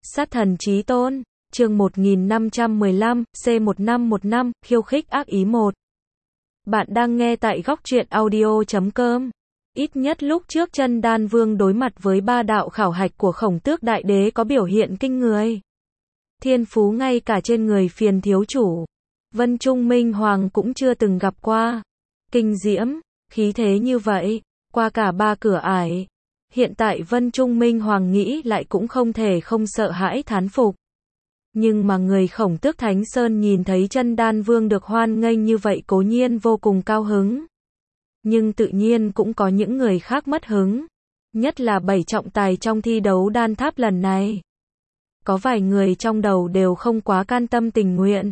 Sát thần chí tôn, chương 1515, C1515, khiêu khích ác ý 1. Bạn đang nghe tại góc truyện audio.com. Ít nhất lúc trước Chân Đan Vương đối mặt với 3 đạo khảo hạch của Khổng Tước Đại Đế có biểu hiện kinh người. Thiên phú ngay cả trên người Phiền thiếu chủ, Vân Trung Minh Hoàng cũng chưa từng gặp qua. Kinh diễm, khí thế như vậy, qua cả 3 cửa ải. Hiện tại Vân Trung Minh Hoàng nghĩ lại cũng không thể không sợ hãi thán phục. Nhưng mà người Khổng Tước Thánh Sơn nhìn thấy Chân Đan Vương được hoan nghênh như vậy cố nhiên vô cùng cao hứng. Nhưng tự nhiên cũng có những người khác mất hứng. Nhất là 7 trọng tài trong thi đấu đan tháp lần này. Có vài người trong đầu đều không quá can tâm tình nguyện.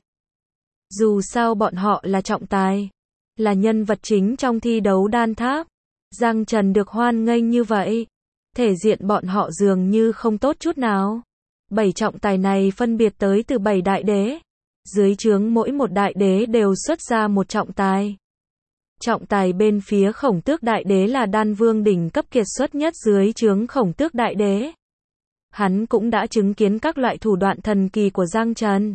Dù sao bọn họ là trọng tài, là nhân vật chính trong thi đấu đan tháp. Giang Trần được hoan nghênh như vậy, thể diện bọn họ dường như không tốt chút nào. 7 trọng tài này phân biệt tới từ 7 đại đế. Dưới trướng mỗi một đại đế đều xuất ra một trọng tài. Trọng tài bên phía Khổng Tước Đại Đế là Đan Vương đỉnh cấp kiệt xuất nhất dưới trướng Khổng Tước Đại Đế. Hắn cũng đã chứng kiến các loại thủ đoạn thần kỳ của Giang Trần.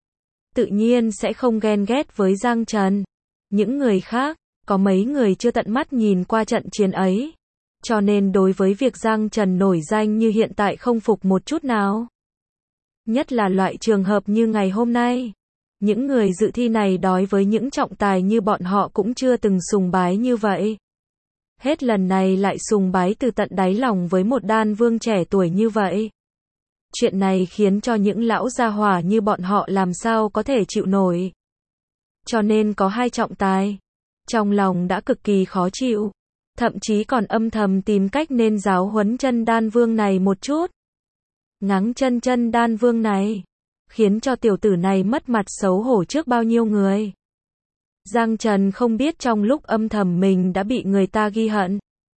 Tự nhiên sẽ không ghen ghét với Giang Trần. Những người khác, có mấy người chưa tận mắt nhìn qua trận chiến ấy. Cho nên đối với việc Giang Trần nổi danh như hiện tại không phục một chút nào. Nhất là loại trường hợp như ngày hôm nay. Những người dự thi này đối với những trọng tài như bọn họ cũng chưa từng sùng bái như vậy. Hết lần này lại sùng bái từ tận đáy lòng với một đan vương trẻ tuổi như vậy. Chuyện này khiến cho những lão gia hỏa như bọn họ làm sao có thể chịu nổi. Cho nên có 2 trọng tài. Trong lòng đã cực kỳ khó chịu. Thậm chí còn âm thầm tìm cách nên giáo huấn Chân Đan Vương này một chút. Ngáng chân Chân Đan Vương này. Khiến cho tiểu tử này mất mặt xấu hổ trước bao nhiêu người. Giang Trần không biết trong lúc âm thầm mình đã bị người ta ghi hận.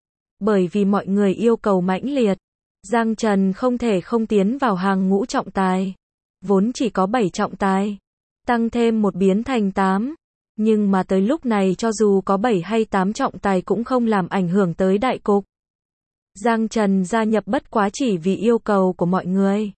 Bởi vì mọi người yêu cầu mãnh liệt. Giang Trần không thể không tiến vào hàng ngũ trọng tài. Vốn chỉ có 7 trọng tài. Tăng thêm một biến thành 8. Nhưng mà tới lúc này cho dù có 7 hay 8 trọng tài cũng không làm ảnh hưởng tới đại cục. Giang Trần gia nhập bất quá chỉ vì yêu cầu của mọi người.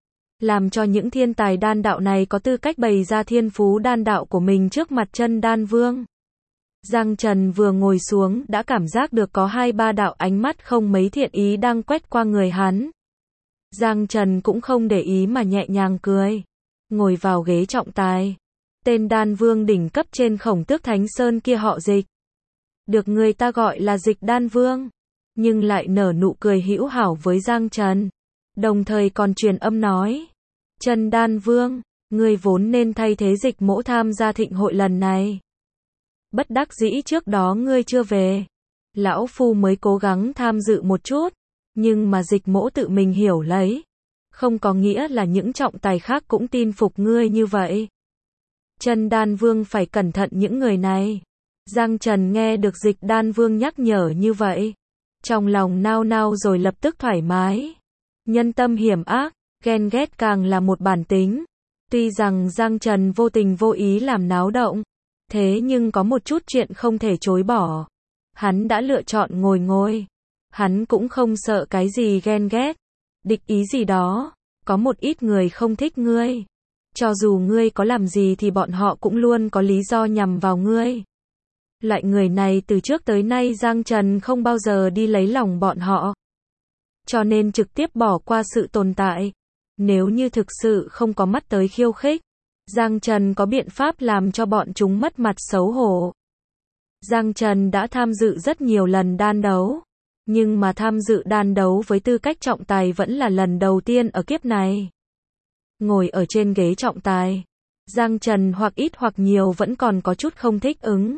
Làm cho những thiên tài đan đạo này có tư cách bày ra thiên phú đan đạo của mình trước mặt Chân Đan Vương. Giang Trần vừa ngồi xuống đã cảm giác được có 2-3 đạo ánh mắt không mấy thiện ý đang quét qua người hắn. Giang Trần cũng không để ý mà nhẹ nhàng cười. Ngồi vào ghế trọng tài. Tên đan vương đỉnh cấp trên Khổng Tước Thánh Sơn kia họ Dịch. Được người ta gọi là Dịch Đan Vương. Nhưng lại nở nụ cười hữu hảo với Giang Trần. Đồng thời còn truyền âm nói. Chân Đan Vương, ngươi vốn nên thay thế Dịch Mỗ tham gia thịnh hội lần này. Bất đắc dĩ trước đó ngươi chưa về. Lão Phu mới cố gắng tham dự một chút. Nhưng mà Dịch Mỗ tự mình hiểu lấy. Không có nghĩa là những trọng tài khác cũng tin phục ngươi như vậy. Chân Đan Vương phải cẩn thận những người này. Giang Trần nghe được Dịch Đan Vương nhắc nhở như vậy. Trong lòng nao nao rồi lập tức thoải mái. Nhân tâm hiểm ác, ghen ghét càng là một bản tính. Tuy rằng Giang Trần vô tình vô ý làm náo động. Thế nhưng có một chút chuyện không thể chối bỏ. Hắn đã lựa chọn ngồi. Hắn cũng không sợ cái gì ghen ghét. Địch ý gì đó. Có một ít người không thích ngươi. Cho dù ngươi có làm gì thì bọn họ cũng luôn có lý do nhằm vào ngươi. Loại người này từ trước tới nay Giang Trần không bao giờ đi lấy lòng bọn họ. Cho nên trực tiếp bỏ qua sự tồn tại. Nếu như thực sự không có mắt tới khiêu khích, Giang Trần có biện pháp làm cho bọn chúng mất mặt xấu hổ. Giang Trần đã tham dự rất nhiều lần đan đấu. Nhưng mà tham dự đan đấu với tư cách trọng tài vẫn là lần đầu tiên ở kiếp này. Ngồi ở trên ghế trọng tài, Giang Trần hoặc ít hoặc nhiều vẫn còn có chút không thích ứng.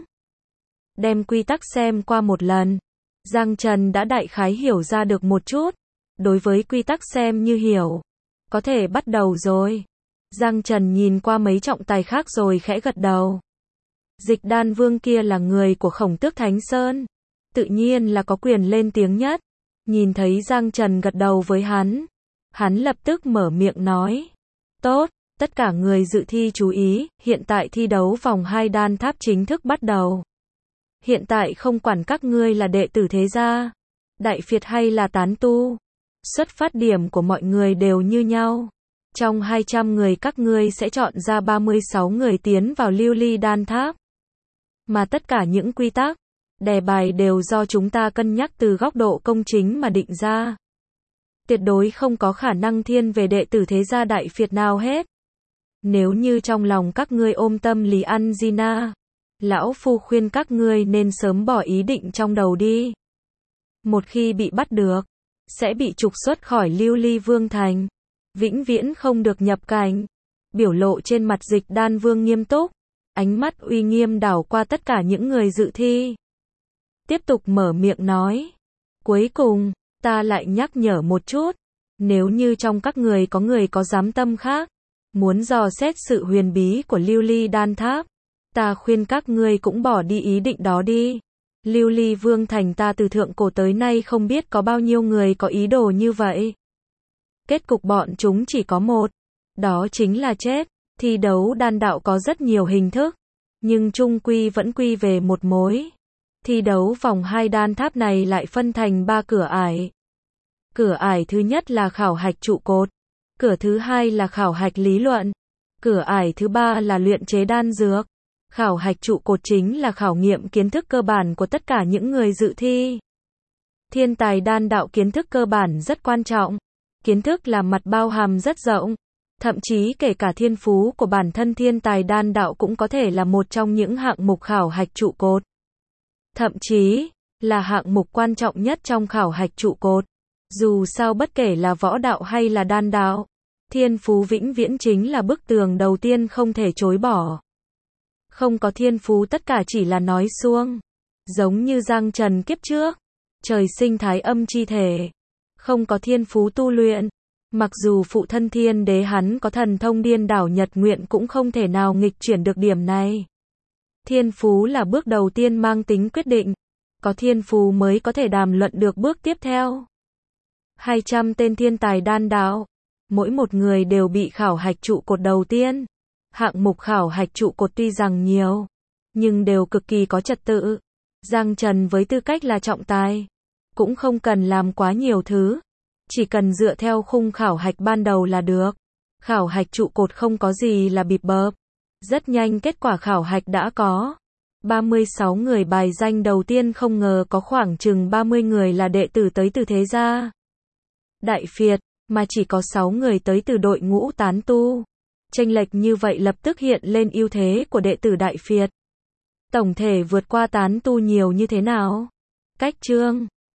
Đem quy tắc xem qua một lần, Giang Trần đã đại khái hiểu ra được một chút. Đối với quy tắc xem như hiểu. Có thể bắt đầu rồi. Giang Trần nhìn qua mấy trọng tài khác rồi khẽ gật đầu. Dịch Đan Vương kia là người của Khổng Tước Thánh Sơn. Tự nhiên là có quyền lên tiếng nhất. Nhìn thấy Giang Trần gật đầu với hắn. Hắn lập tức mở miệng nói. Tốt, tất cả người dự thi chú ý, hiện tại thi đấu vòng 2 đan tháp chính thức bắt đầu. Hiện tại không quản các ngươi là đệ tử thế gia, đại phiệt hay là tán tu. Xuất phát điểm của mọi người đều như nhau. Trong 200 người các ngươi sẽ chọn ra 36 người tiến vào lưu ly đan tháp. Mà tất cả những quy tắc, đề bài đều do chúng ta cân nhắc từ góc độ công chính mà định ra. Tuyệt đối không có khả năng thiên về đệ tử thế gia Đại Việt nào hết. Nếu như trong lòng các ngươi ôm tâm lý ăn zina, lão phu khuyên các ngươi nên sớm bỏ ý định trong đầu đi. Một khi bị bắt được, sẽ bị trục xuất khỏi lưu ly vương thành, vĩnh viễn không được nhập cảnh. Biểu lộ trên mặt Dịch Đan Vương nghiêm túc, ánh mắt uy nghiêm đảo qua tất cả những người dự thi. Tiếp tục mở miệng nói, cuối cùng, ta lại nhắc nhở một chút, nếu như trong các người có dám tâm khác, muốn dò xét sự huyền bí của lưu ly đan tháp, ta khuyên các ngươi cũng bỏ đi ý định đó đi. Lưu ly vương thành ta từ thượng cổ tới nay không biết có bao nhiêu người có ý đồ như vậy. Kết cục bọn chúng chỉ có một, đó chính là chết. Thi đấu đan đạo có rất nhiều hình thức, nhưng chung quy vẫn quy về một mối. Thi đấu vòng 2 đan tháp này lại phân thành 3 cửa ải. Cửa ải thứ nhất là khảo hạch trụ cột, cửa thứ hai là khảo hạch lý luận, cửa ải thứ ba là luyện chế đan dược. Khảo hạch trụ cột chính là khảo nghiệm kiến thức cơ bản của tất cả những người dự thi. Thiên tài đan đạo kiến thức cơ bản rất quan trọng. Kiến thức là mặt bao hàm rất rộng. Thậm chí kể cả thiên phú của bản thân thiên tài đan đạo cũng có thể là một trong những hạng mục khảo hạch trụ cột. Thậm chí, là hạng mục quan trọng nhất trong khảo hạch trụ cột. Dù sao bất kể là võ đạo hay là đan đạo, thiên phú vĩnh viễn chính là bức tường đầu tiên không thể chối bỏ. Không có thiên phú tất cả chỉ là nói suông. Giống như Giang Trần kiếp trước, trời sinh thái âm chi thể, không có thiên phú tu luyện. Mặc dù phụ thân thiên đế hắn có thần thông điên đảo nhật nguyện cũng không thể nào nghịch chuyển được điểm này. Thiên phú là bước đầu tiên mang tính quyết định. Có thiên phú mới có thể đàm luận được bước tiếp theo. 200 tên thiên tài đan đạo, mỗi một người đều bị khảo hạch trụ cột đầu tiên. Hạng mục khảo hạch trụ cột tuy rằng nhiều, nhưng đều cực kỳ có trật tự. Giang Trần với tư cách là trọng tài, cũng không cần làm quá nhiều thứ. Chỉ cần dựa theo khung khảo hạch ban đầu là được. Khảo hạch trụ cột không có gì là bịp bợp. Rất nhanh kết quả khảo hạch đã có. 36 người bài danh đầu tiên không ngờ có khoảng chừng 30 người là đệ tử tới từ thế gia Đại Việt, mà chỉ có 6 người tới từ đội ngũ tán tu. Chênh lệch như vậy lập tức hiện lên ưu thế của đệ tử Đại Việt. Tổng thể vượt qua tán tu nhiều như thế nào? Cách chương